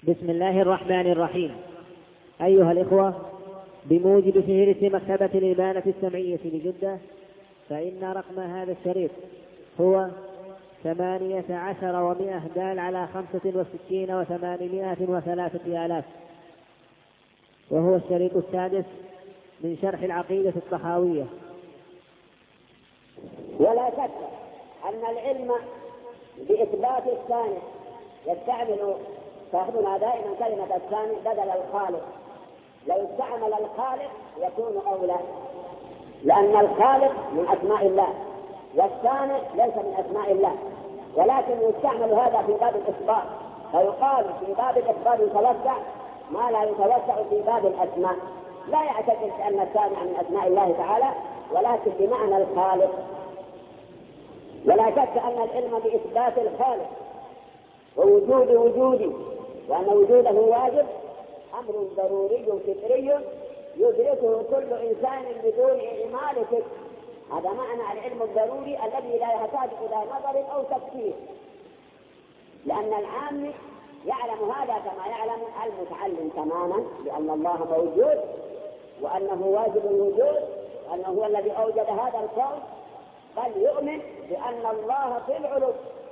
بسم الله الرحمن الرحيم. أيها الإخوة، بموجب فهرس مكتبة الإبانة السمعية بجدة، فإن رقم هذا الشريط هو 18 دال على 65 و803 آلاف، وهو الشريط السادس من شرح العقيدة الطحاوية. ولا شك أن العلم بإثبات الثاني تأخذنا دائما كلمة الثاني بدل الخالق. لو استعمل الخالق يكون أولى، لأن الخالق من أسماء الله والثاني ليس من أسماء الله، ولكن يستعمل هذا في باب الإثبات، فيقال في باب الإثبات يتوسع ما لا يتوسع في باب الأسماء. لا يعتقد أن الثاني من أسماء الله تعالى، ولكن بمعنى الخالق. ولا شك أن العلم بإثبات الخالق ووجود وجوده وأن وجوده واجب أمر ضروري فطري يدركه كل إنسان بدون إعمال فكر. هذا معنى العلم الضروري الذي لا يحتاج إلى نظر أو تفكير، لأن العام يعلم هذا كما يعلم المتعلم تماما، لأن الله موجود وأنه واجب الوجود وأنه هو الذي أوجد هذا الكون، بل يؤمن بأن الله في العلو،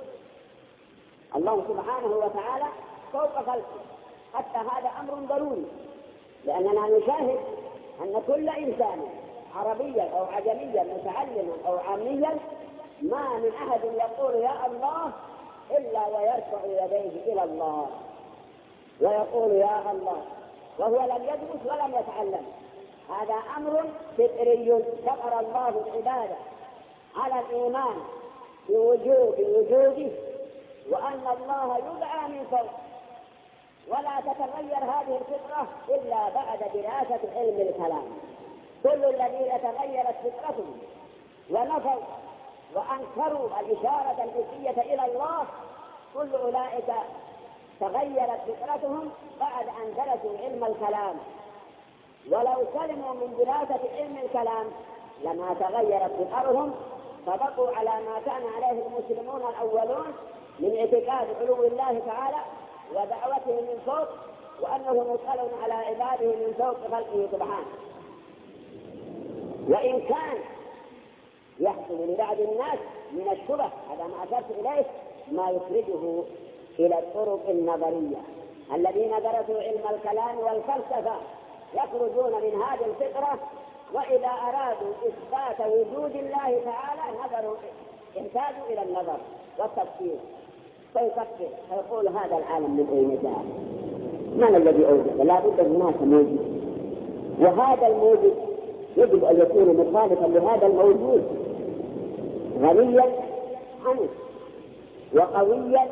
الله سبحانه وتعالى فوق خلقه. حتى هذا أمر ضروري، لأننا نشاهد أن كل إنسان عربيا أو عجميا متعلما أو عاميا ما من أحد يقول يا الله إلا ويرفع يديه إلى الله ويقول يا الله وهو لم يدرس ولم يتعلم. هذا أمر فطري فطر الله العبادة على الإيمان بوجود وجوده وأن الله يدعى من فوق، ولا تتغير هذه الفطرة إلا بعد دراسة علم الكلام. كل الذين تغيرت فطرتهم ونفوا وأنكروا الإشارة الحسية إلى الله كل أولئك تغيرت فطرتهم بعد أن درسوا علم الكلام. ولو سلموا من دراسة علم الكلام لما تغيرت فطرهم، فبقوا على ما كان عليه المسلمون الأولون من اعتقاد علو الله تعالى ودعوته من فوق، وأنه مسأل على عباده من فوق خلقه سبحانه. وإن كان يحصل لبعض الناس من الشبه، هذا ما أشرت إليه، ما يخرجه إلى الطرق النظرية. الذين درسوا علم الكلام والفلسفة يخرجون من هذه الفطرة، وإذا أرادوا إثبات وجود الله تعالى احتاجوا إلى النظر والتفكير. فيفكر فيقول هذا العالم من أين جاء؟ من الذي أوجد؟ لا بد هناك موجود، وهذا الموجود يجب أن يكون مخالفا لهذا الموجود، غنيا عنه وقويا.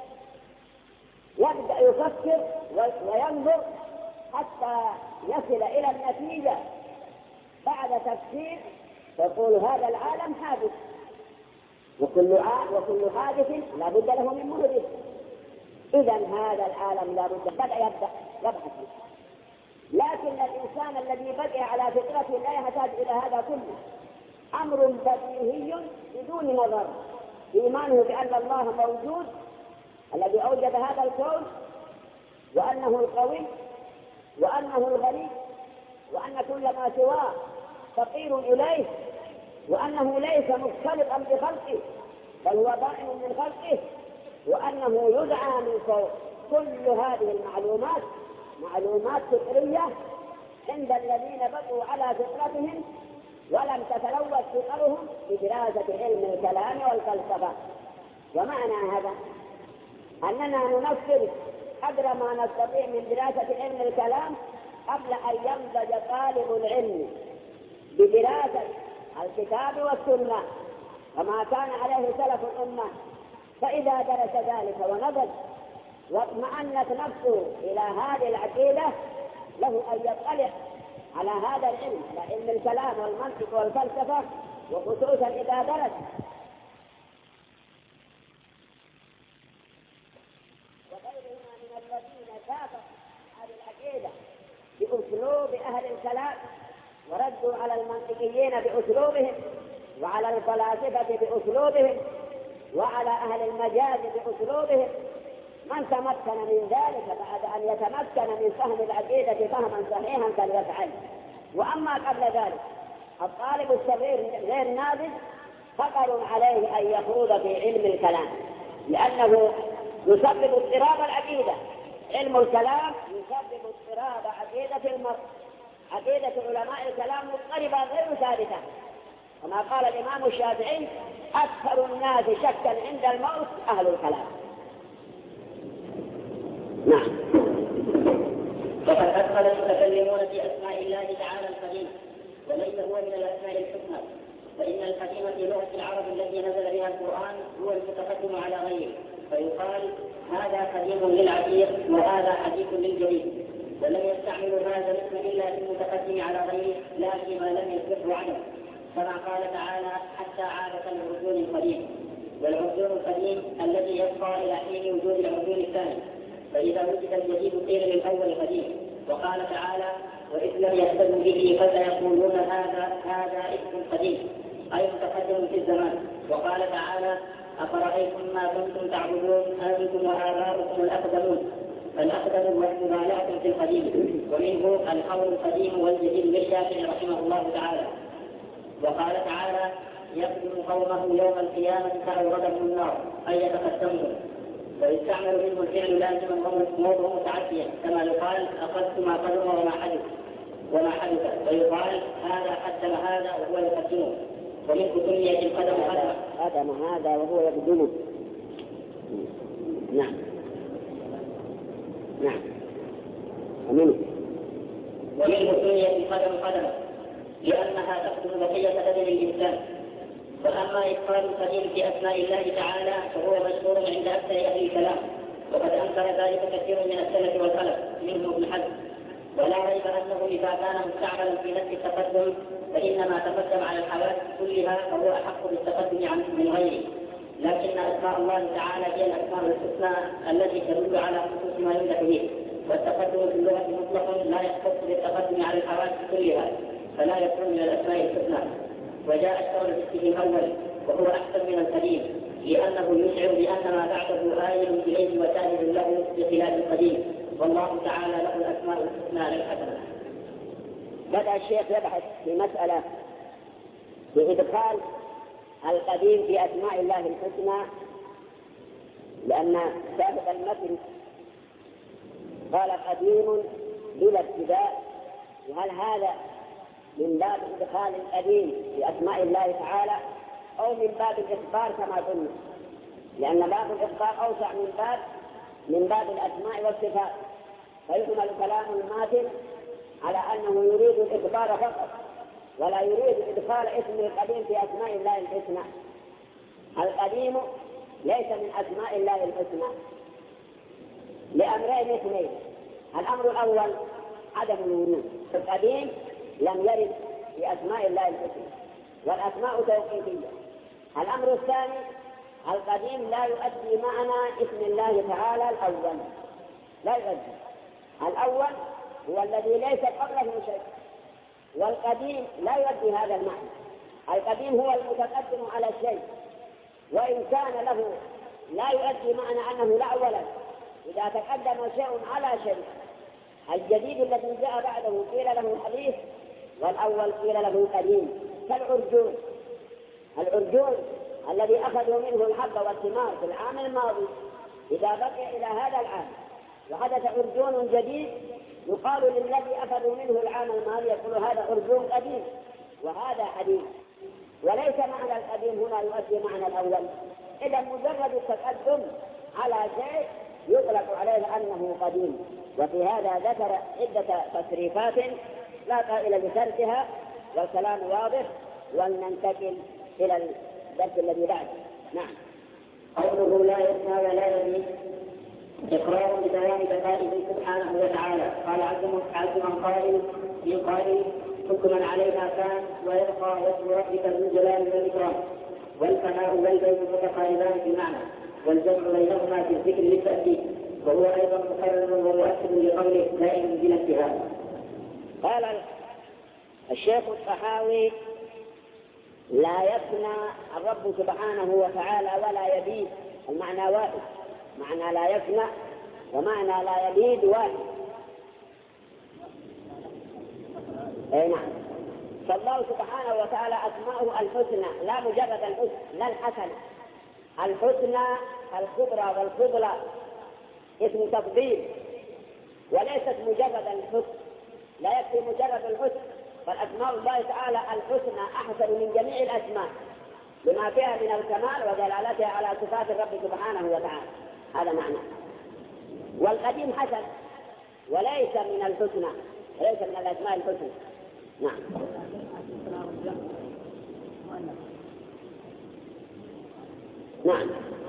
يبدأ يفكر وينظر حتى يصل إلى النتيجة بعد تفكير، يقول هذا العالم حادث، وكل حادث لا بد له من محدث. إذا هذا العالم لا بد يبدأ يبحث. لكن الإنسان الذي بقي على فطرته لا يحتاج إلى هذا كله. أمر بديهي بدون نظر، إيمانه بأن الله موجود الذي أوجد هذا الكون، وأنه القوي وأنه الغني، وأن كل ما سواه فقير إليه، وأنه ليس مختلطا بخلقه بل هو بائن من خلقه، وأنه يدعى من فوق. كل هذه المعلومات معلومات فطرية عند الذين بقوا على فطرتهم ولم تتلوث فطرهم بدراسة علم الكلام والفلسفة. ومعنى هذا أننا ننفذ قدر ما نستطيع من دراسة علم الكلام قبل أن ينضج طالب العلم بدراسة الكتاب والسنة كما كان عليه سلف الأمة. فإذا درس ذلك ونضج واطمأنت نفسه إلى هذه العقيدة، له أن يطلع على هذا العلم، علم الكلام والمنطق والفلسفة، وخصوصا إذا درس وغيرهما من الذين كافروا هذه العقيدة بأسلوب أهل الكلام وردوا على المنطقيين بأسلوبهم، وعلى الفلاسفة بأسلوبهم، وعلى أهل المجاز بأسلوبهم، من تمكن من ذلك بعد أن يتمكن من فهم العقيدة فهما صحيحا فليفعل. وأما قبل ذلك الطالب الصغير غير ناضج خطر عليه أن يخوض في علم الكلام، لأنه يسبب اضطراب العقيدة. علم الكلام يسبب اضطراب عقيدة المرء. عقيدة علماء الكلام مضطربة غير ثابتة، كما قال الإمام الشافعي: أكثر الناس شكا عند الموت أهل الكلام. نعم. وقد أدخل المتكلمون في أسماء الله تعالى القديم، وليس هو من الأسماء الحسنى، فإن القديم في لغة العرب التي نزل بها القرآن هو المتقدم على غيره، فيقال هذا قديم للعتيق وهذا حديث للجديد، ولم يستعملوا هذا الاسم إلا في المتقدم على غيره لا فيما لم يصبه عنه، كما قال تعالى: حتى عاد كالعرجون القديم. والعرجون القديم الذي يبقى إلى حين وجود العرجون الثاني، فإذا وجد الجديد قيل للأول قديم. وقال تعالى: وإذ لم يهتدوا به فسيقولون هذا اسم قديم، أي متقدم في الزمان. وقال تعالى: أفرأيتم ما كنتم تعبدون أنتم وآباؤكم الأقدمون. فالأقدم والمبالغة في القديم، ومنه القول القديم والجديد للشافعي رحمه الله تعالى. وقال تعالى: يقدم قومه يوم القيامة فأوردهم النار، أي يتقدمون. ويستعمل منه الفعل لازما وموضوع متعديا، كما يقال: أخذت ما قدم وما حدث، ويقال: هذا قدم هذا وهو يقدمه. ومنه سميت القدم قدم هذا وهو يقدمه. نعم. ومنه سميت القدم قدما لأنها تقدم بقية بدن الإنسان. وأما إدخال القديم في أسماء الله تعالى فهو مشهور عند أكثر أهل الكلام، وقد أنكر ذلك كثير من السلف والخلف منهم ابن حزم. ولا ريب أنه إذا كان مستعملا في نفس التقدم فإنما تقدم على الحوادث كلها فهو أحق بالتقدم من غيره. لكن أسماء الله تعالى هي الأسماء الحسنى التي تدل على خصوص ما يمدح به، والتقدم في اللغة مطلق لا يختص بالتقدم على الحوادث كلها، فلا يكون من الأسماء الحسنى. وجاء الشر بالاسم الأول وهو أحسن من القديم، لأنه يشعر بأن ما بعده آيل إليه وسائل له بخلاف القديم، والله تعالى له الأسماء الحسنى للحسنة. بدأ الشيخ يبحث في مسألة بإدخال القديم في أسماء الله الحسنى، لأن سابق المثل قال قديم بلا ابتداء، وهل هذا من باب إدخال القديم في أسماء الله تعالى أو من باب الإخبار كما قلنا؟ لأن باب الإخبار أوسع من باب الأسماء والصفات، فيحمل كلام الماثل على أنه يريد الإخبار فقط ولا يريد إدخال اسم القديم في أسماء الله الحسنى. القديم ليس من أسماء الله الحسنى لأمرين اثنين: الأمر الأول عدم الورود، القديم لم يرد في أسماء الله الحسنى والأسماء توقيفية. الأمر الثاني القديم لا يؤدي معنى اسم الله تعالى الأول، لا يؤدي. الأول هو الذي ليس قبله شيء، والقديم لا يؤدي هذا المعنى. القديم هو المتقدم على الشيء، وإن كان له لا يؤدي معنى أنه لا أولا. إذا تقدم شيء على شيء، الجديد الذي جاء بعده قيل له الحديث، والأول قيل له القديم. كالعرجون، العرجون الذي أخذوا منه الحب والثمار في العام الماضي، إذا بقي إلى هذا العام وحدث عرجون جديد يقال للذي أخذوا منه العام الماضي يقول هذا عرجون قديم وهذا حديث، وليس معنى القديم هنا يؤدي معنى الأول. إذا مجرد التقدم على شيء يطلق عليه أنه قديم. وفي هذا ذكر عدة تصريفات لا قائل بسردها، والكلام واضح، ولننتقل إلى الدرس الذي بعده. نعم. قوله لا يسمى ولا يزيد إقرار ببيان بقائه سبحانه وتعالى. قال عز من قائل كل من عليها كان ويبقى وجه ربك ذو الجلال والإكرام. والفناء والبيت متقاربان في المعنى، والجمع بينهما في الذكر للتأكيد، وهو أيضا مقرر ومؤكد لقوله دائما بلا انتهاء. قال الشيخ الطحاوي: لا يفنى الرب سبحانه وتعالى ولا يبيد. المعنى واحد، معنى لا يفنى ومعنى لا يبيد واحد. أي نعم. فالله سبحانه وتعالى أسماؤه الحسنى، لا مجرد الحسن، لا الحسن، الحسنى الكبرى والفضلى، اسم تفضيل، وليست مجرد الحسن، لا يكفي مجرد الحسن، بل أسماء الله تعالى الحسنى أحسن من جميع الأسماء بما فيها من الكمال ودلالتها على صفات الرب سبحانه وتعالى. هذا معنى. والقديم حسن وليس من الحسنى، وليس من الأسماء الحسنى. نعم. نعم.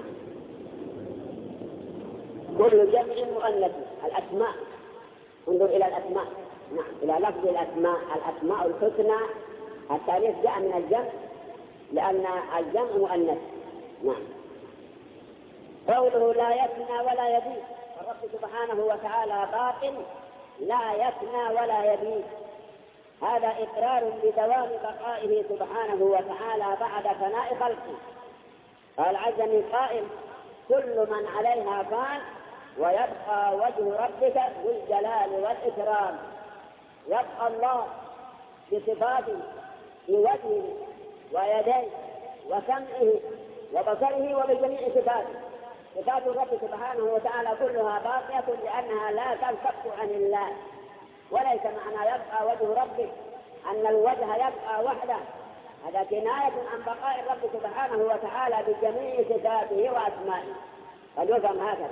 كل جمع مؤنث. الأسماء، انظر إلى الأسماء. نعم، إلى لفظ الأسماء. الأسماء الحسنى التأنيث جاء من الجمع لأن الجمع مؤنث. نعم. قوله لا يفنى ولا يبيد، الرب سبحانه وتعالى باق لا يفنى ولا يبيد، هذا إقرار بدوام بقائه سبحانه وتعالى بعد فناء خلقه. قال عز من قائل: كل من عليها فان ويبقى وجه ربك ذو الجلال والإكرام. يبقى الله بصفاته بوجهه ويديه وسمعه وبصره وبجميع صفاته. صفات الرب سبحانه وتعالى كلها باقية لأنها لا تنفك عن الله. وليس معنى يبقى وجه ربك أن الوجه يبقى وحده، هذا كناية عن بقاء الرب سبحانه وتعالى بجميع صفاته وأسمائه، قد يفهم هكذا.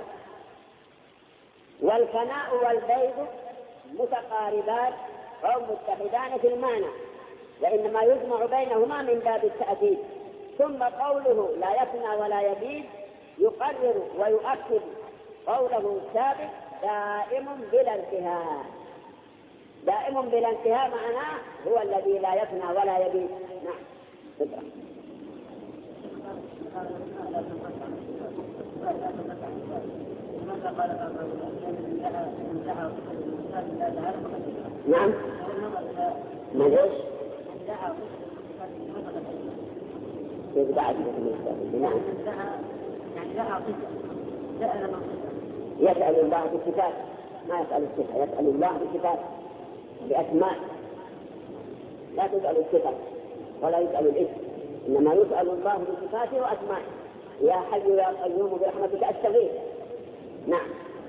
والفناء والبيض متقاربات أو متحدان في المعنى، وإنما يجمع بينهما من باب التأكيد. ثم قوله لا يفنى ولا يبيد يقرر ويؤكد قوله السابق دائم بلا انتهاء. دائم بلا انتهاء معناه هو الذي لا يفنى ولا يبيد. نعم. نعم. ما ليش؟ نعم. يسأل الله بالصفات، ما يسأل الصفة، يسأل الله بالصفات بأسماء، لا تسأل الصفة ولا يسأل الاسم، إنما يسأل الله بصفاته وأسمائه. يا حي يا قيوم برحمتك أستغيث. نعم.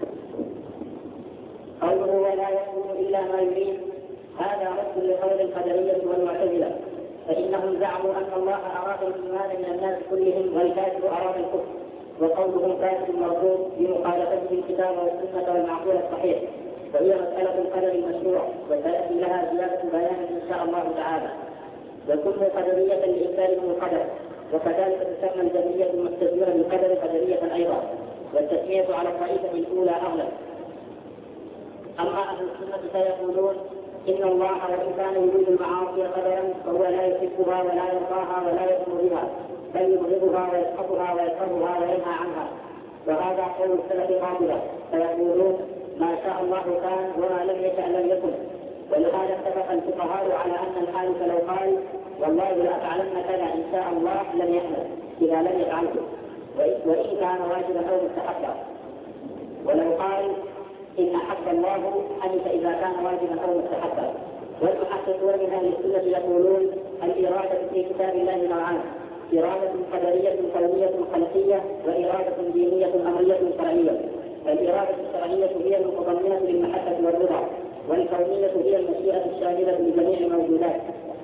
قوله ولا يكون إلا ما يريد، هذا رد لقول القدرية والمعتزلة، فإنهم زعموا أن الله أراد الإيمان من الناس كلهم والكافر أراد الكفر، وقولهم كافر مردود بمخالفته الكتاب والسنة والمعقول الصحيح، وهي مسألة القدر المشروع وسيأتي لها زيادة بيان إن شاء الله تعالى. وكل قدرية لإنكارهم القدر، وكذلك تسمى الجبرية المستديرة بالقدر قدرية أيضا، والتسمية على الطائفة الأولى أغلب. أما أهل السنة فيقولون إن الله وإن كان يريد المعاصي قدرا فهو لا يحبها ولا يرضاها ولا يأمر بها، بل يبغضها ويسخطها ويكرهها وينهى عنها. وهذا قول السلف قابلة، فيقولون ما شاء الله كان وما لم يشأ لم يكن. ولهذا اتفق الفقهاء على أن الحادث لو قال والله لا أفعلن كذا إن شاء الله لم يحدث إذا لم يفعله، وإن كان واجبا أو مستحبا. ولو قال إن أحب الله حدث إذا كان واجبا أو مستحبا. والمحققون من أهل السنة يقولون الإرادة في كتاب الله نوعان: إرادة قدرية كونية خلقية، وإرادة دينية أمرية شرعية. الإرادة الشرعية هي المتضمنة للمحبة والرضا، والكونية هي المشيئة الشاملة لجميع الموجودات.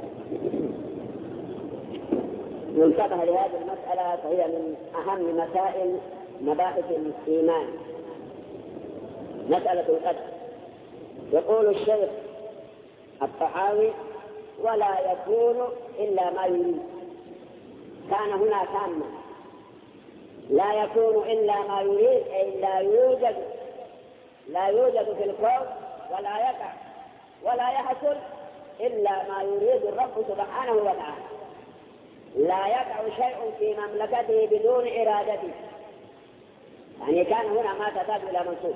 ينتبه لهذه المسألة، فهي من أهم مسائل مباحث الإيمان، مسألة القدر. يقول الشيخ الطحاوي: ولا يكون إلا ما يريد. كان هنا تاما، لا يكون إلا ما يريد، أي لا يوجد في الكون ولا يقع ولا يحصل إلا ما يريد الرب سبحانه وتعالى. لا يقع شيء في مملكته بدون إرادته، يعني كان هنا ما تحتاج إلى منصوب.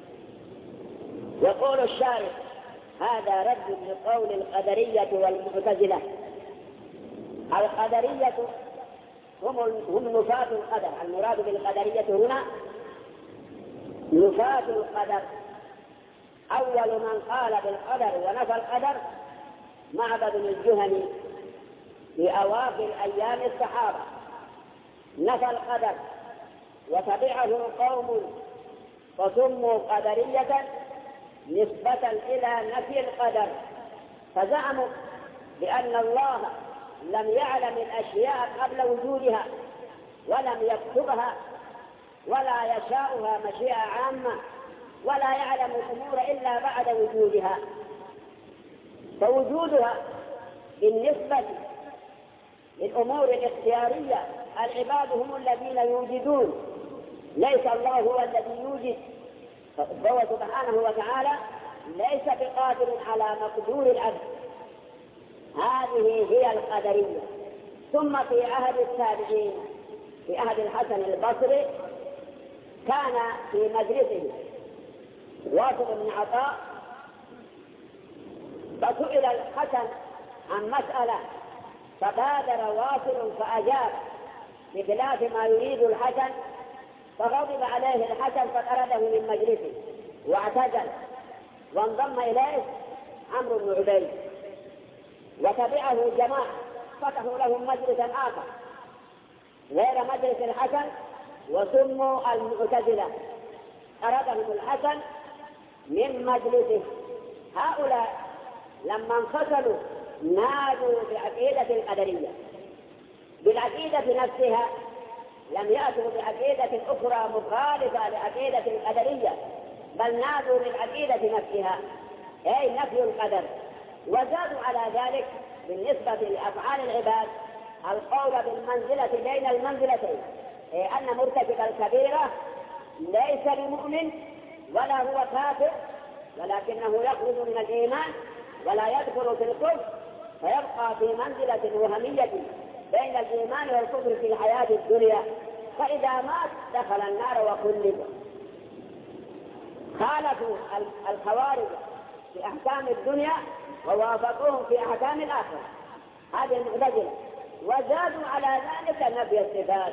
يقول الشارح: هذا رد لقول القدرية والمعتزلة. القدرية هم نفاة القدر. المراد بالقدرية هنا نفاة القدر. أول من قال بالقدر ونفى القدر معبد الجهني في أواخر أيام الصحابة، نفى القدر وتبعه قوم فسموا قدرية نسبة إلى نفي القدر، فزعموا بأن الله لم يعلم الأشياء قبل وجودها ولم يكتبها ولا يشاءها مشيئة عامة ولا يعلم الأمور إلا بعد وجودها، فوجودها بالنسبة للأمور الاختيارية العباد هم الذين يوجدون، ليس الله هو الذي يوجد، فهو سبحانه وتعالى ليس بقادر على مقدور العبد. هذه هي القدرية. ثم في عهد التابعين في عهد الحسن البصري كان في مجلسه واصل بن عطاء، فسئل الحسن عن مسألة فبادر واصل فأجاب بخلاف ما يريد الحسن، فغضب عليه الحسن فطرده من مجلسه واعتزل، وانضم إليه عمرو بن عبيد وتبعه جماعة فتحوا لهم مجلسا آخر غير مجلس الحسن وسموا المعتزلة، طردهم الحسن من مجلسه. هؤلاء لما انفصلوا نادوا بعقيدة القدرية، بالعقيدة نفسها، لم يأتوا بعقيدة أخرى مخالفة لعقيدة القدرية، بل نادوا بالعقيدة نفسها أي نفي القدر. وزادوا على ذلك بالنسبة لأفعال العباد القول بالمنزلة بين المنزلتين، أي أن مرتكب الكبيرة ليس بمؤمن ولا هو كافر، ولكنه يخرج من الإيمان ولا يدخل في الكفر، فيبقى في منزلة وهمية بين الإيمان والكفر في الحياة الدنيا، فإذا مات دخل النار وخلد. خالفوا الخوارج في أحكام الدنيا ووافقوهم في أحكام الآخرة، هذه المعتزلة. وزادوا على ذلك نفي الصفات،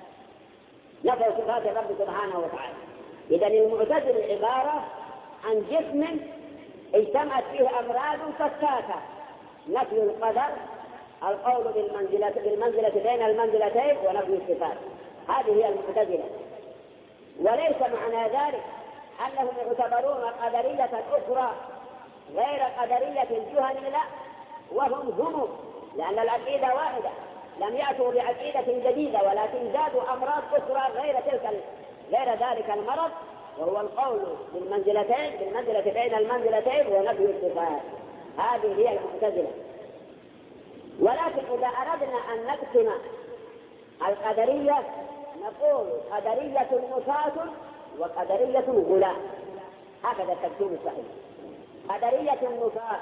نفي صفات الرب سبحانه وتعالى. إذن المعتزلة عبارة عن جسم اجتمعت فيه أمراض فتاكة، نفي القدر، القول بالمنزلة بين المنزلتين، ونفي الصفات. هذه هي المعتزلة. وليس معنى ذلك أنهم يعتبرون قدرية أخرى غير قدرية الجهني، لا، وهم لأن العقيدة واحدة، لم يأتوا بعقيدة جديدة ولكن زادوا أمراض أخرى غير ذلك المرض، وهو القول بالمنزلة بين المنزلتين ونفي الصفات. هذه هي المعتزلة. ولكن إذا أردنا أن نقسم القدرية نقول قدرية نفاة وقدرية غلاة، هكذا التقسيم الصحيح. قدرية النفاة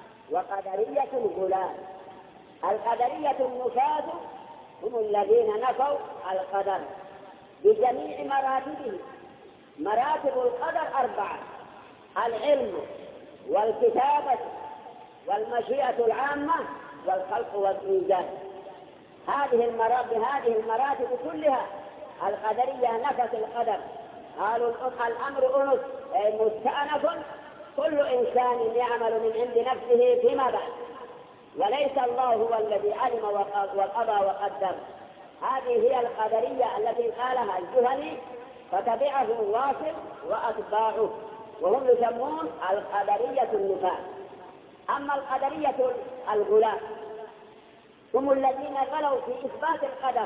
وقدرية غلاة. القدرية النفاة هم الذين نفوا القدر بجميع مراتبه. مراتب القدر 4: العلم والكتابة والمشيئة العامة والخلق والإيجاد. هذه المراتب كلها القدرية نفت القدر، قالوا الأمر أنس أي مستأنف، كل إنسان يعمل من عند نفسه فيما بعد، وليس الله هو الذي علم وقضى وقدر. هذه هي القدرية التي قالها الجهني فتبعه واصل وأتباعه، وهم يسمون القدرية النفاة. أما القدرية الغلاة هم الذين غلوا في إثبات القدر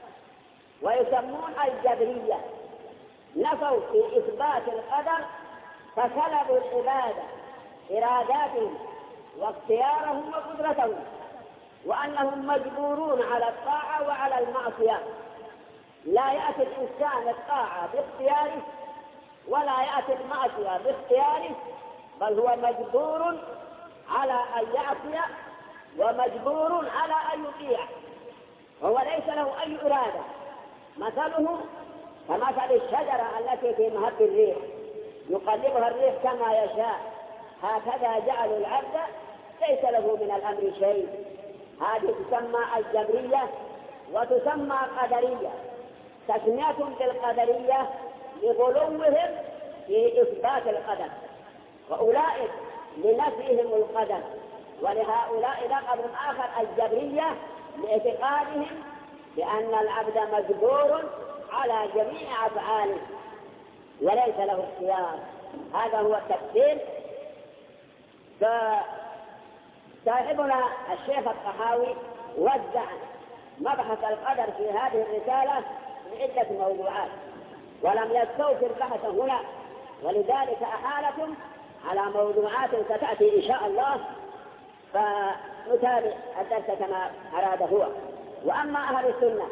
ويسمون الجبرية، نفوا في إثبات القدر فسلبوا العبادة إراداتهم واختيارهم وقدرتهم، وأنهم مجبورون على الطاعة وعلى المعصية. لا يأتي الإنسان الطاعة باختياره ولا يأتي المعصية باختياره، بل هو مجبور على أن يعصي ومجبور على أن يطيع، وهو ليس له أي إرادة. مثله كمثل الشجرة التي في مهب الريح يقلبها الريح كما يشاء، هكذا جعلوا العبد ليس له من الأمر شيء. هذه تسمى الجبرية وتسمى قدرية. تسمية بالقدرية لغلوهم في إثبات القدر، وأولئك لنفيهم القدر، ولهؤلاء لقب آخر الجبرية لاعتقادهم بأن العبد مجبور على جميع أفعاله وليس له اختيار. هذا هو التفسير. فصاحبنا الشيخ الطحاوي وزع مبحث القدر في هذه الرسالة بعدة موضوعات ولم يستوفر بحثه هنا، ولذلك أحالكم على موضوعات ستأتي إن شاء الله، فنتابع الدرس كما أراد هو. وأما أهل السنة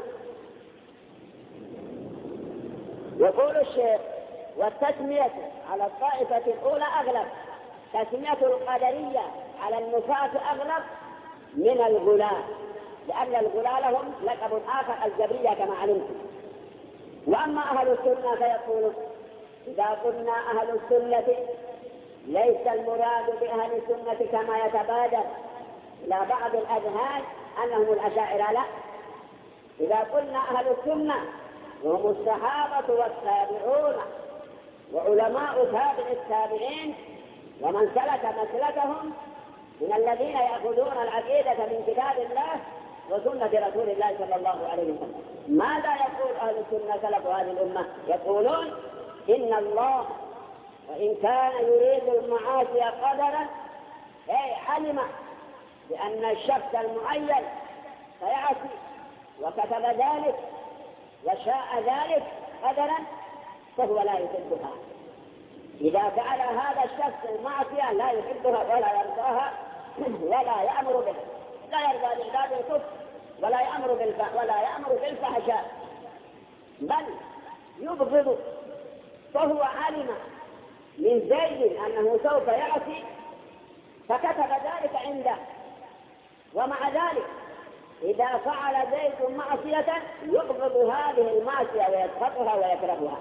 يقول الشيخ: والتسمية على الطائفة الأولى أغلب، تسمية القدرية على النفاة أغلب من الغلاة، لأن الغلاة لهم لقب آخر الجبرية كما علمتم. وأما أهل السنة فيقولون: إذا قلنا أهل السنة ليس المراد بأهل السنة كما يتبادر إلى بعض الأذهان أنهم الأشاعرة، لا. إذا قلنا أهل السنة وهم الصحابة والتابعون وعلماء تابع التابعين ومن سلك مسلكهم من الذين يأخذون العقيدة من كتاب الله وسنة رسول الله صلى الله عليه وسلم. ماذا يقول أهل السنة سلف هذه الأمة؟ يقولون: إن الله وإن كان يريد المعاصي قدرا، أي علم بأن الشخص المعين سيعصي وكتب ذلك وشاء ذلك قدرا، فهو لا يحبها. إذا فعل هذا الشخص المعصية لا يحبها ولا يرضاها ولا يأمر بها، لا يرضى لعباد الكفر ولا يأمر بالفحشاء، بل يبغض، فهو علم من زيد أنه سوف يعصي فكتب ذلك عنده. ومع ذلك إذا فعل زيد معصية يبغض هذه المعصية ويسخطها ويكرهها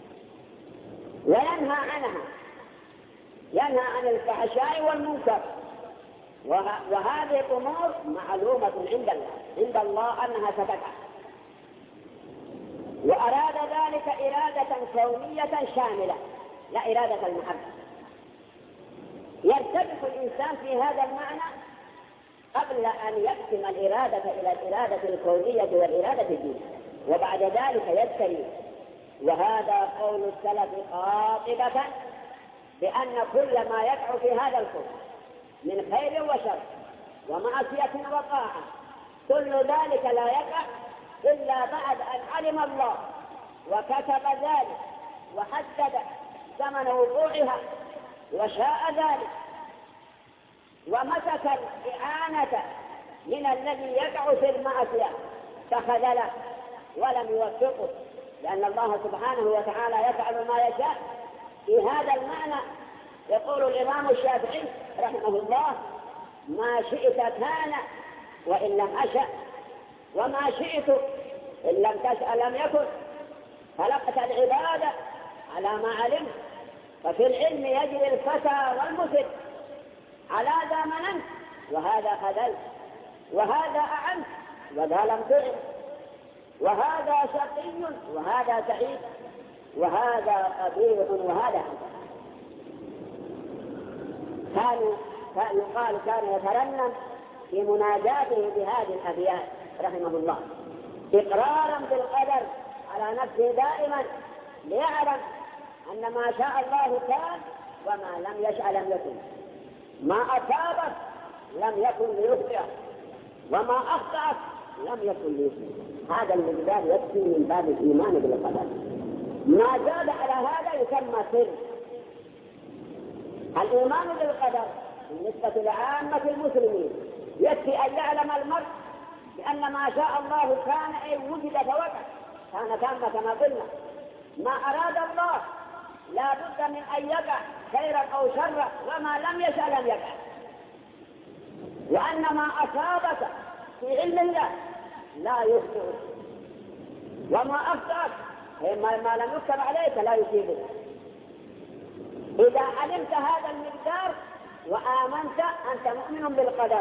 وينهى عنها، ينهى عن الفحشاء والمنكر. وهذه الأمور معلومة عند الله أنها ستقع. وأراد ذلك إرادة كونية شاملة لا إرادة المحبة. يرتبط الإنسان في هذا المعنى قبل أن يقسم الإرادة إلى الإرادة الكونية والإرادة الدينية، وبعد ذلك يبتلي. وهذا قول السلف قاطبة بأن كل ما يقع في هذا الكون من خير وشر ومعصية وطاعة كل ذلك لا يقع إلا بعد أن علم الله وكتب ذلك وحدد زمن وقوعها وشاء ذلك ومسك الإعانة من الذي يقع في المعصية فخذله ولم يوفقه، لأن الله سبحانه وتعالى يفعل ما يشاء. في هذا المعنى يقول الإمام الشافعي رحمه الله: ما شئت كان وإن لم أشأ، وما شئت إن لم تشأ لم يكن. خلقت العبادة على ما علمت، ففي العلم يجري الفتى والمسد، على ذا مننت وهذا خذلت، وهذا أعنت وذا لم تعن، وهذا شقي وهذا سعيد، وهذا قبيح وهذا يقال كان يترنم في مناجاته بهذه الأبيات رحمه الله إقرارا بالقدر على نفسه دائما، ليعلم أن ما شاء الله كان وما لم يشأ لم يكن، ما أصابك لم يكن ليخطئك وما أخطأك لم يكن ليصيبك. هذا المقدار يكفي من باب الإيمان بالقدر. ما زاد على هذا يسمى سر. الإيمان بالقدر بالنسبة لعامة المسلمين يكفي أن يعلم المرء بأن ما شاء الله كان أي وجد فوقع، كان كما قلنا. ما أراد الله لا بد من أن يقع خيرا أو شرا، وما لم يشأ لم يقع. وأن ما أصابك في علم الله لا يخطئ، وما أخطأك ما لم يكتب عليك لا يصيبك. إذا علمت هذا المقدار وآمنت أنت مؤمن بالقدر.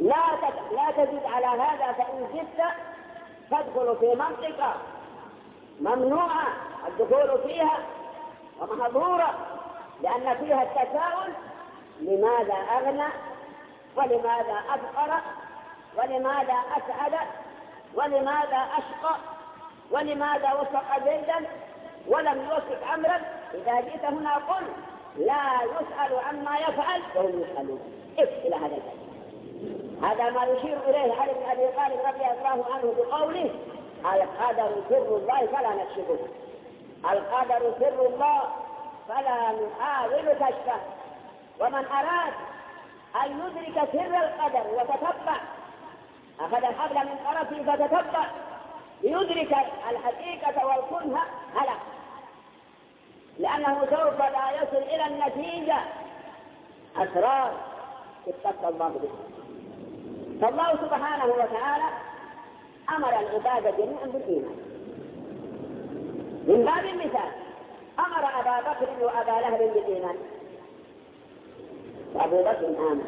لا تزيد على هذا، فإن زدت تدخل في منطقة ممنوعة الدخول فيها ومحظورة، لأن فيها التساؤل: لماذا أغنى؟ ولماذا أفقر؟ ولماذا أسعد؟ ولماذا أشقى؟ ولماذا وفق زيدا ولم يوفق عمرا؟ إذا جئت هنا قل: لا يسأل عما يفعل وهم يسألون. إلى هذا الكلام. هذا ما يشير إليه علي بن أبي طالب رضي الله عنه بقوله: القدر سر الله فلا نكشفه. القدر سر الله فلا نحاول كشفه. ومن أراد أن يدرك سر القدر وتتبع، أخذ الحبل من طرفه فتتبع ليدرك الحقيقة والكنه، هلك، لأنه سوف لا يصل إلى النتيجة. أسرار اتقى الله بها. فالله سبحانه وتعالى أمر العباد جميعا بالإيمان. من باب المثال أمر أبا بكر وأبا لهب بالإيمان، وأبو بكر آمن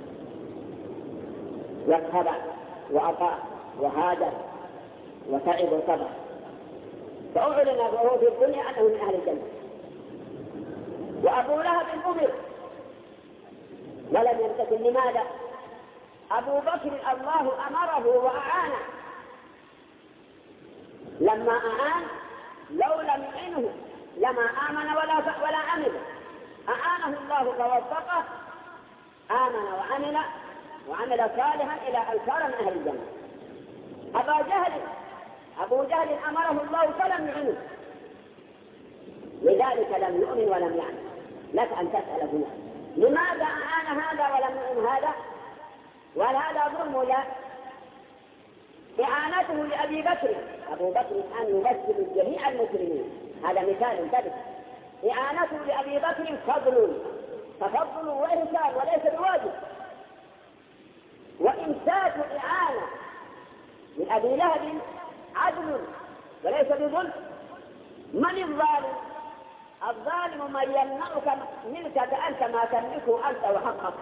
واتبع وأطاع وهاجر وتعب وصبر، فأعلن وهو في الدنيا أنه من أهل الجنة. وأبو لهب أمر ولم يمتثل. لماذا؟ أبو بكر الله أمره وأعانه. لما أعان لو لم يعنه لما آمن ولا عمل. أعانه الله فوفقه، آمن وعمل صالحا إلى أن صار من أهل الجنة. أبو جهل أمره الله فلم يعنه، لذلك لم يؤمن ولم يعمل. لك أن تسأل هنا: لماذا أعان هذا ولم يؤمن هذا؟ وهذا ظلم لا. إعانته لأبي بكر، أبو بكر أن يمثل جميع المسلمين، هذا مثال ثابت. إعانته لأبي بكر تفضل وإحسان وليس بواجب. وإمساك الإعانة من أبي لهب عدل وليس بظلم. من الظالم؟ الظالم من يمنعك ملكك أنت ما تملكه أنت وحقك.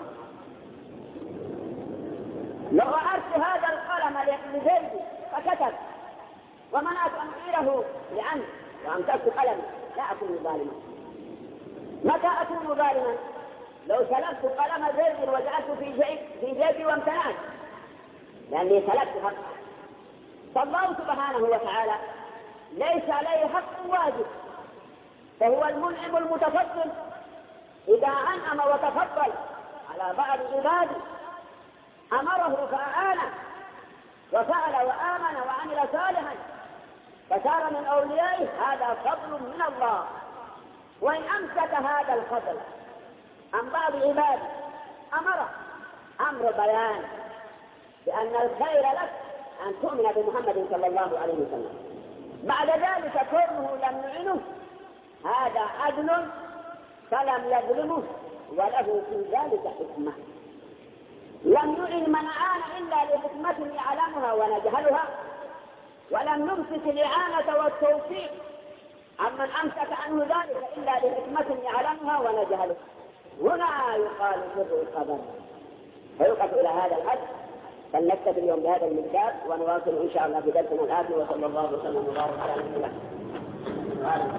لو أردت هذا القلم لزيد فكتب ومنعت أميره لعنه وأمسكت قلمي لا أكون ظالما. متى أكون ظالما؟ لو سلبت قلم زيد وجعلته في جيبي وامتنعت، لأني سلبت حقه. فالله سبحانه وتعالى ليس عليه حق واجب، فهو المنعم المتفضل. إذا أنعم وتفضل على بعض عباده أمره فأعانه وفعل وآمن وعمل صالحا فصار من أوليائه، هذا فضل من الله. وإن أمسك هذا الفضل عن بعض عباده أمره أمر بيان بأن الخير لك أن تؤمن بمحمد صلى الله عليه وسلم. بعد ذلك كونه لم يعنه هذا عدل فلم يظلمه وله في ذلك حكمة. لم يعن من عان إلا لحكمة يعلمها ونجهلها، ولم نمسك الإعانة والتوفيق عمن أمسك عنه ذلك إلا لحكمة يعلمها ونجهلها. هنا يقال سر القدر. فيوقف إلى هذا الحد، فلنكتفي اليوم بهذا المقدار ونواصل إن شاء الله في درسنا الآتي. وصلى الله وسلم وبارك على نبينا محمد.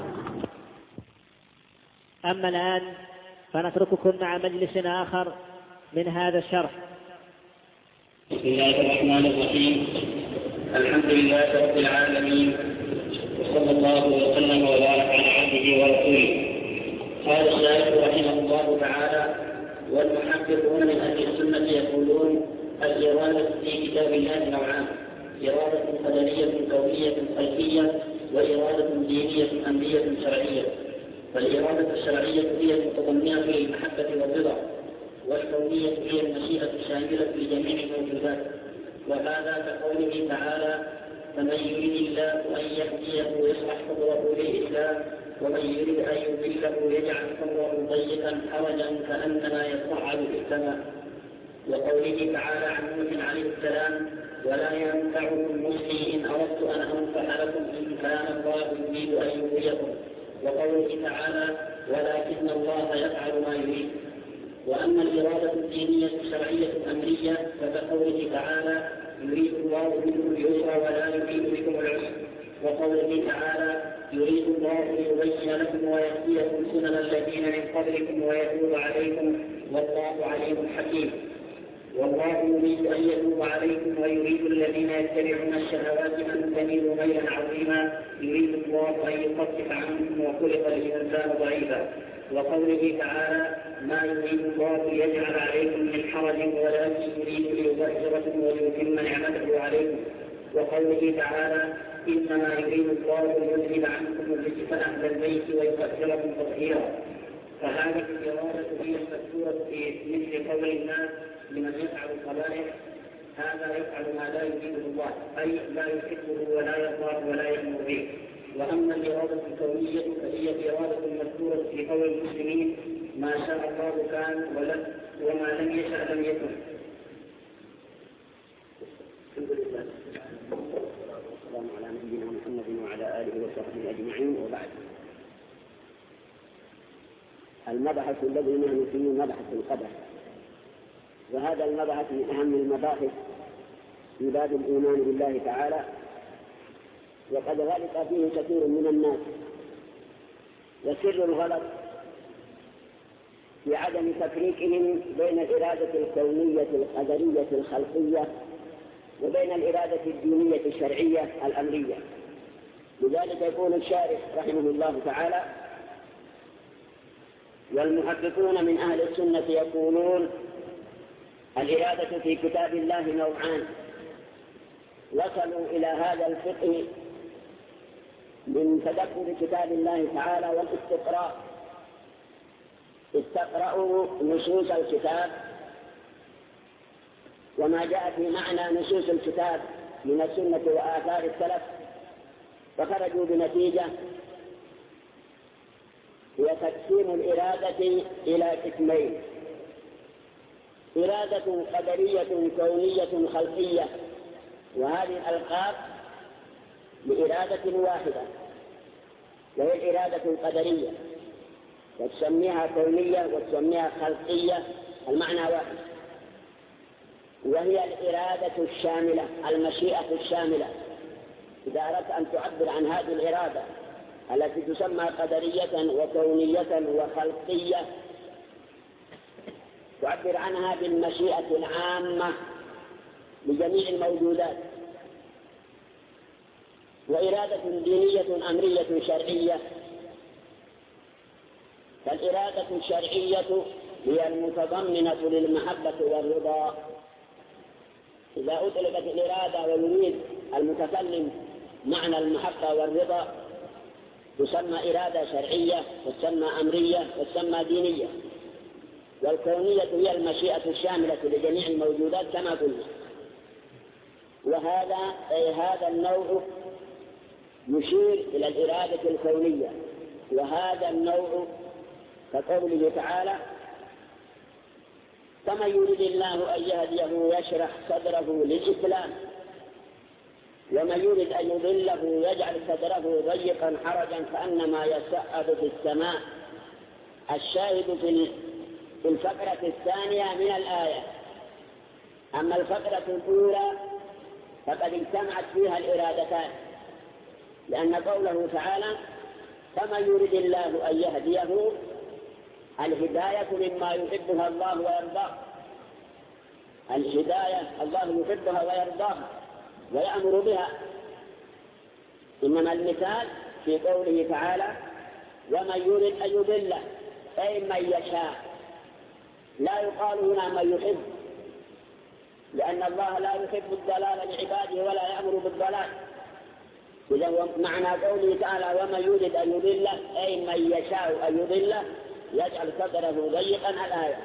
أما الآن فنترككم مع مجلس آخر من هذا الشرح. بسم الله الرحمن الرحيم. الحمد لله رب العالمين، وصلى الله وسلم وبارك على عبده ورسوله. قال الشارح رحمه الله تعالى: والمحققون من أهل السنة يقولون الإرادة في كتاب الله نوعان: إرادة قدرية كونية خلقية، وإرادة دينية أمرية شرعية. فالإرادة الشرعية هي المتضمنة للمحبة والرضا، والكونية هي المشيئة الشاملة لجميع الموجودات. وهذا كقوله تعالى: فمن يريد الله أن يهديه يشرح صدره للإسلام، ومن يريد أن يضله يجعل صدره ضيقا حرجا كأنما يصعد في السماء. وقوله تعالى عن نوح عليه السلام: ولا ينفعكم نصحي إن أردت أن أنصح لكم إن كان الله يريد أن يغويكم. وقوله تعالى: ولكن الله يفعل ما يريد. وأما الإرادة الدينية الشرعية الأمرية فكقوله تعالى: يريد الله بكم اليسر ولا يريد بكم العسر. وقوله تعالى يريد الله ليبين لكم ويهديكم سنن الذين من قبلكم ويتوب عليكم والله عليم حكيم. والله يريد أن يتوب عليكم ويريد الذين يتبعون الشهوات أن تميلوا ميلا عظيما يريد الله أن يخفف عنكم وخلق الإنسان ضعيفا. وقوله تعالى ما يريد الله ليجعل عليكم من حرج ولكن يريد ليطهركم ويتم نعمته عليكم. وقوله تعالى إنما يريد الله ليذهب عنكم الرجس أهل البيت ويطهركم تطهيرا. فهذه الإرادة هي المذكورة في مثل قول الناس لمن يفعل القبائح هذا يفعل ما لا يريده الله أي لا يحبه ولا يرضاه ولا يأمر به. وأما الإرادة الكونية فهي الإرادة المذكورة في قول المسلمين ما شاء الله كان وما لم يشأ لم يكن. الحمد لله والسلام على نبينا محمد وعلى آله وصحبه أجمعين. وبعد المبحث الذي نحن فيه مبحث القدر، وهذا المبحث من أهم المباحث في باب الإيمان بالله تعالى، وقد غلط فيه كثير من الناس. وسر الغلط في عدم تفريقهم بين الإرادة الكونية القدرية الخلقية وبين الإرادة الدينية الشرعية الأمرية. لذلك يقول الشارح رحمه الله تعالى والمحققون من أهل السنة يقولون الإرادة في كتاب الله نوعان. وصلوا إلى هذا الفقه من تدبر كتاب الله تعالى والاستقراء. استقرأوا نصوص الكتاب وما جاء في معنى نصوص الكتاب من السنة وآثار السلف، فخرجوا بنتيجة هي تقسيم الإرادة إلى قسمين: إرادة قدرية كونية خلقية، وهذه الألقاب لإرادة واحدة وهي الإرادة القدرية، وتسميها كونية وتسميها خلقية، المعنى واحد، وهي الإرادة الشاملة المشيئة الشاملة. إذا أردت أن تعبر عن هذه الإرادة التي تسمى قدرية وكونية وخلقية تعبر عنها بالمشيئة العامة لجميع الموجودات. وإرادة دينية أمرية شرعية، فالإرادة الشرعية هي المتضمنة للمحبة والرضا. إذا أطلقت الإرادة ويريد المتكلم معنى المحبة والرضا تسمى إرادة شرعية وتسمى أمرية وتسمى دينية. والكونية هي المشيئة الشاملة لجميع الموجودات كما قلنا. هذا النوع يشير إلى الإرادة الكونية، وهذا النوع كقوله تعالى كما يريد الله أن يهديه يشرح صدره للإسلام ومن يريد أن يضله يجعل صدره ضيقا حرجا كأنما يصعد في السماء. الشاهد في الفقرة الثانية من الآية. أما الفقرة الأولى فقد اجتمعت فيها الإرادتان، لأن قوله تعالى كما يريد الله أن يهديه الهداية مما يحبها الله ويرضاه. الهداية الله يحبها ويرضاها ويأمر بها، إنما المثال في قوله تعالى ومن يريد أن يضله أي من يشاء. لا يقال هنا من يحب، لأن الله لا يحب الضلال لعباده ولا يأمر بالضلال. إذا معنى قوله تعالى ومن يريد أن يضله أي من يشاء أن يضله يجعل صدره ضيقا الآية.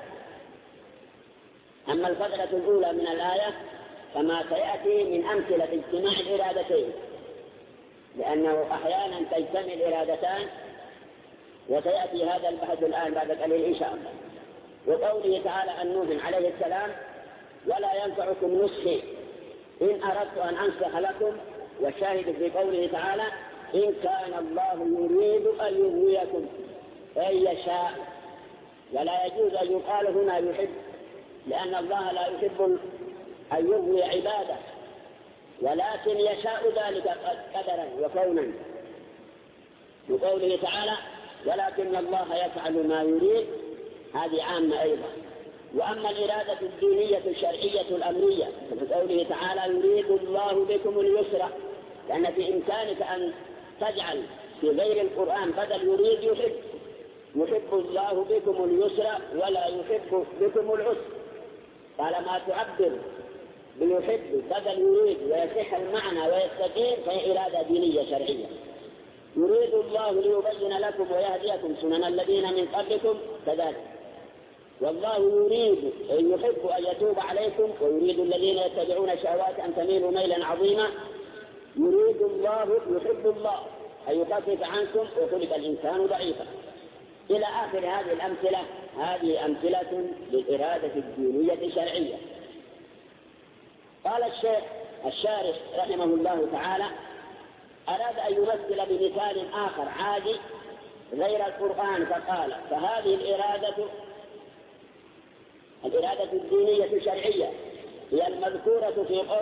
أما الفترة الأولى من الآية فما سيأتي من أمثلة اجتماع الإرادتين، لأنه أحيانا تجتمع الإرادتان، وسيأتي هذا البحث الآن بعد قليل إن شاء الله. وقوله تعالى عن نوح عليه السلام ولا ينفعكم نصحي إن أردت أن أنصح لكم. والشاهد في قوله تعالى إن كان الله يريد أن يغويكم أي يشاء. ولا يجوز أن يقال هنا يحب، لأن الله لا يحب أن يغوي عباده، ولكن يشاء ذلك قدرا وكونا، بقوله تعالى ولكن الله يفعل ما يريد، هذه عامة أيضا. وأما الإرادة الدينية الشرعية الأمرية بقوله تعالى يريد الله بكم اليسر، لأن في إمكانك أن تجعل في غير القرآن بدل يريد يحب الله بكم اليسر ولا يحب بكم العسر، طالما تعبر بيحب بدل يريد ويصح المعنى ويستقيم فهي إرادة دينية شرعية. يريد الله ليبين لكم ويهديكم سنن الذين من قبلكم كذلك. والله يريد أن يحب أن يتوب عليكم ويريد الذين يتبعون الشهوات أن تميلوا ميلا عظيما. يريد الله يحب الله أن يخفف عنكم وخلق الإنسان ضعيفا إلى آخر هذه الأمثلة. هذه أمثلة للإرادة الدينية الشرعية. قال الشيخ الشارح رحمه الله تعالى أراد أن يمثل بمثال آخر عادي غير القرآن فقال فهذه الإرادة الدينية الشرعية هي المذكورة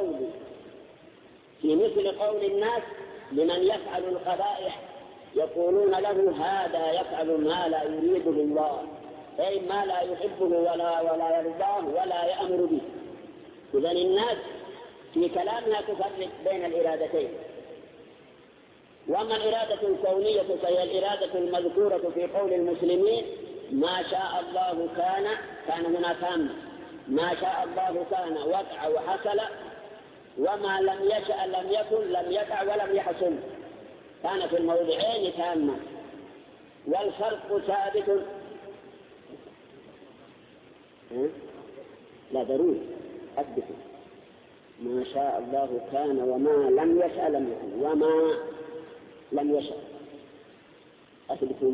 في مثل قول الناس لمن يفعل القبائح يقولون له هذا يفعل ما لا يريده الله، أي ما لا يحبه ولا يرضاه ولا يأمر به. إذن الناس في كلامها تفرق بين الإرادتين. وأما الإرادة الكونية فهي الإرادة المذكورة في قول المسلمين ما شاء الله كان هنا تام، ما شاء الله كان وقع وحصل، وما لم يشأ لم يكن لم يقع ولم يحصل، كان في الموضعين تاما. والفرق ثابت لا ضروري أثبت ما شاء الله كان وما لم يشأ لم يكن وما لم يشأ أثبتوا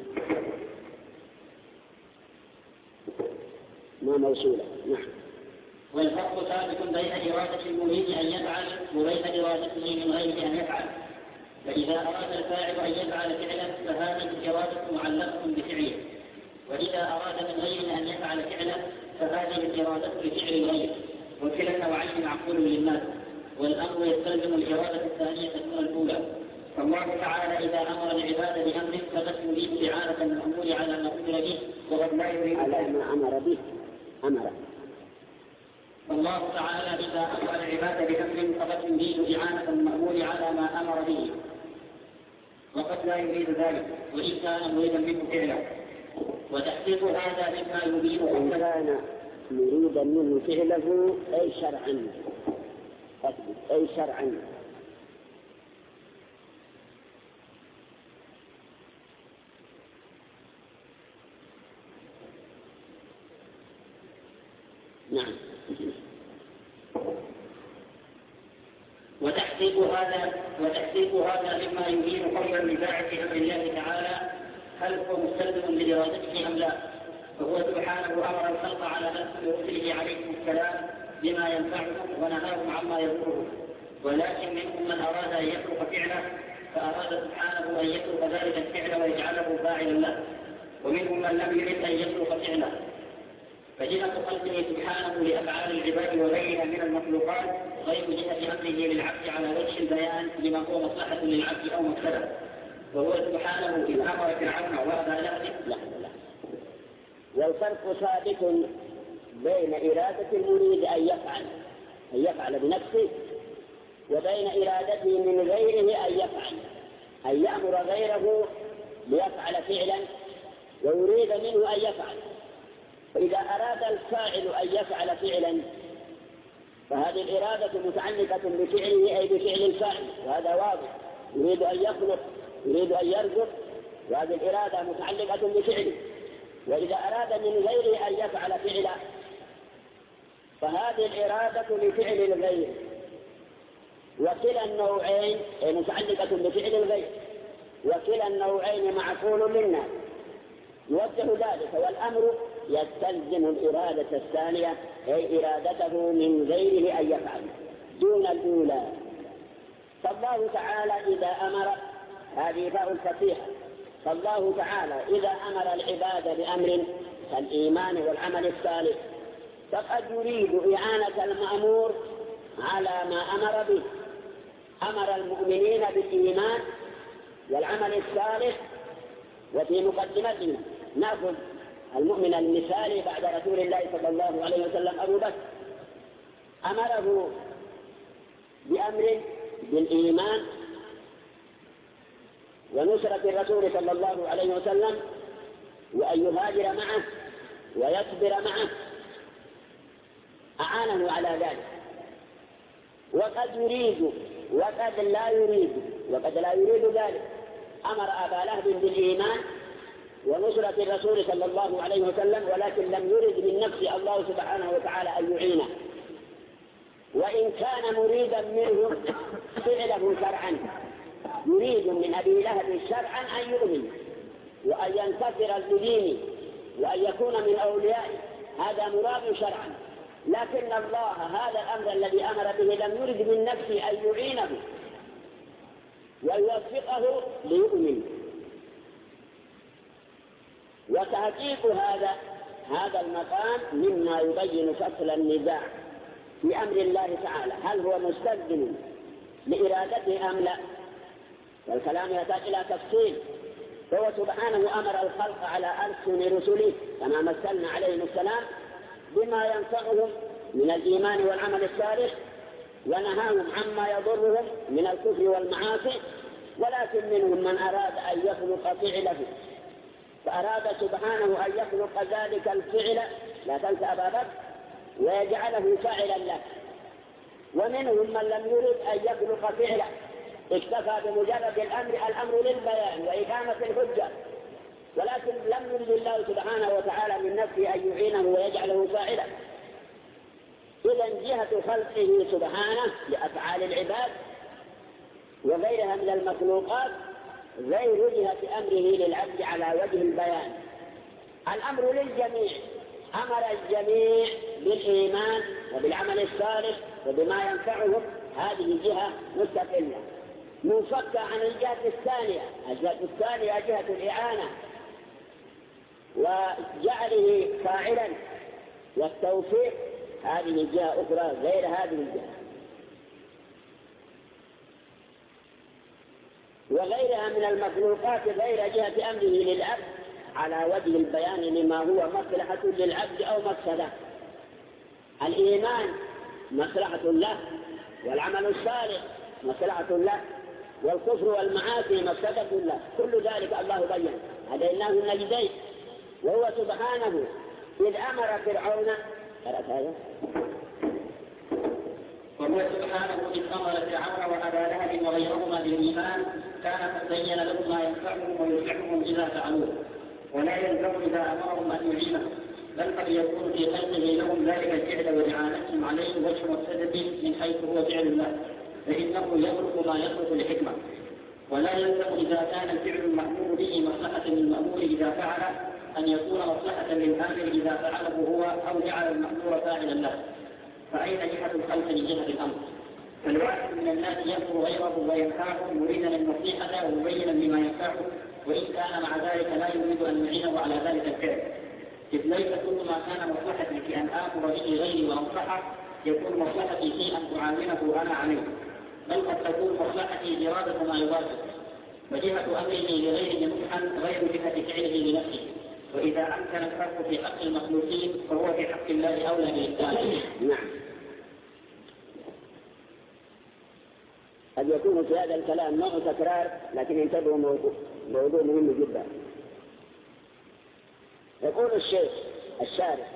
ما موصولة. نعم. والفرق ثابت بين إرادة المريد أن يفعل وبين إرادته من غيره أن يفعل. فإذا أراد الفاعل أن يفعل فعلا فهذه الإرادة معلقة بفعله، وإذا أراد من غيره أن يفعل فعلا فهذه الإرادة لفعل الغير، وكلا النوعين معقول للناس، والأمر يستلزم الإرادة الثانية دون الأولى. فالله تعالى إذا أمر العباد بأمر فقد يريد إعانة الأمور على ما أمر به وقد لا يريد على ما أمر به أمر. فالله تعالى إذا أمر العباد بأمر فقد يريد إعانة المأمور على ما أمر به وقد لا يريد ذلك وإن كان مريدا منه فعلا. وتحقيق هذا مما يريد إن كان مريدا منه فعله أي شرعا، أي شرعا. نعم. وتحقيق هذا مما يريد قولا لباعث أمر الله تعالى هل هو مستلزم لإرادته أم لا؟ فهو سبحانه أمر الخلق على نفسه ورسله عليهم السلام بما ينفعهم ونهاهم عما يضرهم، ولكن منهم من أراد أن يخلق فعله فأراد سبحانه أن يخلق ذلك الفعل ويجعله فاعلا له، ومنهم من لم يرد أن يخلق فعله. فجهة خلقه سبحانه لأفعال العباد وغيرها من المخلوقات غير جهة أمره للعبد على وجه البيان لما هو مصلحة للعبد أو مفسدة. وهو سبحانه إذ أمر فرعون وأبى لا. والفرق ثابت بين إرادة المريد أن يفعل بنفسه وبين إرادته من غيره أن يأمر غيره ليفعل فعلا ويريد منه أن يفعل. فإذا أراد الفاعل أن يفعل فعلا فهذه الإرادة متعلقة بفعله أي بفعل الفاعل، وهذا واضح. يريد أن يخلق، يريد أن يرزق، وهذه الإرادة متعلقة بفعله. وإذا أراد من غيره أن يفعل فعلا فهذه الإرادة لفعل الغير، وكلا النوعين متعلقة بفعل الغير، وكلا النوعين معقول للناس يوجه ذلك. والأمر يستلزم الإرادة الثانية أي إرادته من غيره أن يفعل دون الأولى. فالله تعالى إذا أمر، هذه باء الفصيحة، فالله تعالى إذا أمر العباد بأمر كالإيمان والعمل الصالح فقد يريد إعانة المأمور على ما أمر به أمر المؤمنين بالإيمان والعمل الصالح. وفي مقدمته نأخذ المؤمن المثالي بعد رسول الله صلى الله عليه وسلم أبو بكر، أمره بأمر بالإيمان ونصرة الرسول صلى الله عليه وسلم، وأن يهاجر معه ويصبر معه، أعانه على ذلك. وقد يريد وقد لا يريد ذلك، أمر أبا لهب بالإيمان ونصرة الرسول صلى الله عليه وسلم، ولكن لم يرد من نفسه الله سبحانه وتعالى أن يعينه، وإن كان مريدا منه فعله شرعا، يريد من أبي لهب شرعا أن يؤمن وأن ينتصر لدينه وأن يكون من أوليائه، هذا مراد شرعا. لكن الله هذا الأمر الذي أمر به لم يرد من نفسه أن يعينه ويوفقه ليؤمن. وتحقيق هذا المقام مما يبين فصل النزاع في أمر الله تعالى، هل هو مستلزم لإرادته أم لا؟ والكلام يحتاج إلى تفصيل. فهو سبحانه أمر الخلق على ألسن رسله كما مثلنا عليهم السلام بما ينفعهم من الإيمان والعمل الصالح، ونهاهم عما يضرهم من الكفر والمعاصي. ولكن منهم من أراد أن يخلق فعله، فأراد سبحانه أن يخلق ذلك الفعل، لا تنسى أبا بكر، ويجعله فاعلا له. ومنهم من لم يرد أن يخلق فعله، اكتفى بمجرد الأمر للبيان وإقامة الحجة، ولكن لم يرد الله سبحانه وتعالى من نفسه أن يعينه ويجعله فاعلا. إذن جهة خلقه سبحانه لأفعال العباد وغيرها من المخلوقات غير جهة أمره للعبد على وجه البيان. الأمر للجميع، أمر الجميع بالإيمان وبالعمل الصالح وبما ينفعهم، هذه جهة مستقلة منفكة عن الجهة الثانية. الجهة الثانية جهة الإعانة وجعله فاعلا والتوفيق، هذه جهة أخرى غير هذه الجهة. وغيرها من المخلوقات غير جهة أمره للعبد على وجه البيان لما هو مصلحة للعبد أو مفسدة. الإيمان مصلحة له، والعمل الصالح مصلحة له، والكفر والمعاصي مفسدة له. كل ذلك الله بين، هديناه النجدين. وهو سبحانه إذ أمر فرعون، قرأت هذا؟ وهو سبحانه إذ أمر فرعون وأبا لهب وغيرهما بالإيمان كان قد بين لهم ما ينفعهم ويصلحهم إذا فعلوه، ولا يلزم إذا أمرهم أن يعينه، بل قد يكون في قلبه لهم ذلك الفعل وإعانتهم عليه وجه مفسدة من حيث هو فعل الله، فإنه يخلق ما يخلق لحكمة. ولا يلزم إذا كان الفعل المأمور به مصلحة للمأمور إذا فعل أن يكون مصلحة للآمر إذا فعله هو أو جعل المأمور فاعلا له. فأين جهة الخلق من جهة الأمر؟ فالواحد من الناس يأمر غيره وينفعه مريدا النصيحة ومبينا لما ينفعه، وإن كان مع ذلك لا يريد أن يعينه على ذلك الفعل، إذ ليس كل ما كان مصلحتي في أن آمر به غيري وأنصحه يكون مصلحتي في أن أعاونه أنا عليه، بل قد تكون مصلحتي إرادة ما يوافق. وجهة أمره لغيره نصحا غير جهة فعله لنفسه. وإذا أمكن الفرق في حق المخلوقين فهو في حق الله أولى بالإنسان. نعم. قد يكون في هذا الكلام نوع تكرار، لكن انتبهوا موضوع مهم جدا. يقول الشيخ الشارح: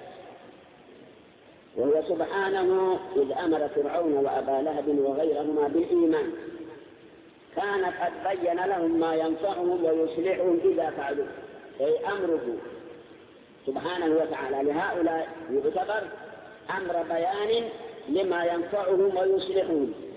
وهو سبحانه إذ أمر فرعون وأبا لهب وغيرهما بالإيمان كان قد بين لهم ما ينفعهم ويصلحهم إذا فعلوا، أي أمره سبحانه وتعالى لهؤلاء يعتبر أمر بيان لما ينفعهم ويصلحهم،